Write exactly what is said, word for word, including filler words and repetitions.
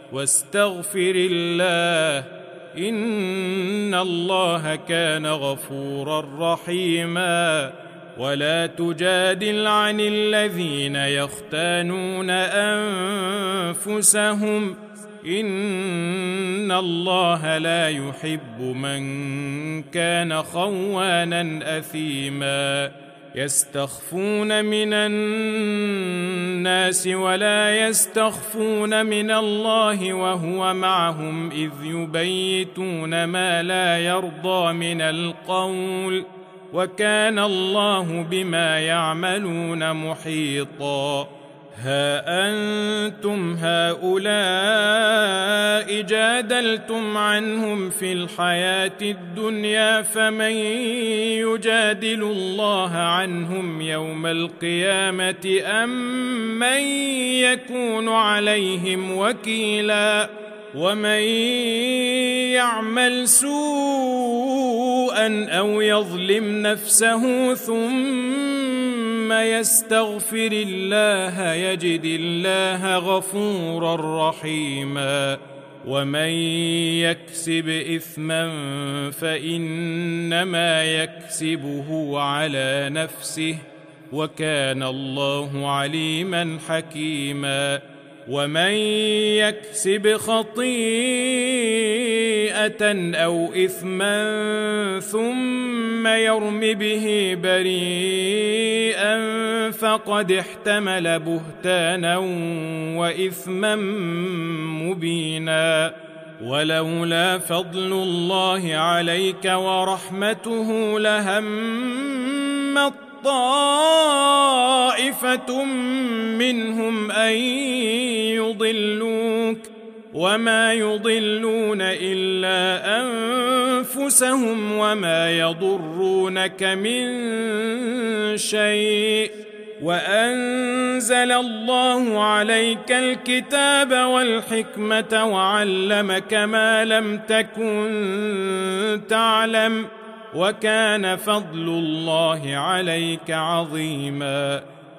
واستغفر الله إن الله كان غفورا رحيما. ولا تجادل عن الذين يختانون أنفسهم إن الله لا يحب من كان خوانا أثيما. يستخفون من الناس ولا يستخفون من الله وهو معهم إذ يبيتون ما لا يرضى من القول وكان الله بما يعملون محيطا. ها أنتم هؤلاء جادلتم عنهم في الحياة الدنيا فمن يجادل الله عنهم يوم القيامة أم من يكون عليهم وكيلا. ومن يعمل سوءا أو يظلم نفسه ثم يستغفر الله يجد الله غفورا رحيما. ومن يكسب إثما فإنما يكسبه على نفسه وكان الله عليما حكيما. ومن يكسب خطيئة أو إثما ثم يرم به بريئا فقد احتمل بهتانا وإثما مبينا. ولولا فضل الله عليك ورحمته لهمت طائفة منهم أن يضلوك وما يضلون إلا أنفسهم وما يضرونك من شيء. وأنزل الله عليك الكتاب والحكمة وعلمك ما لم تكن تعلم وكان فضل الله عليك عظيما.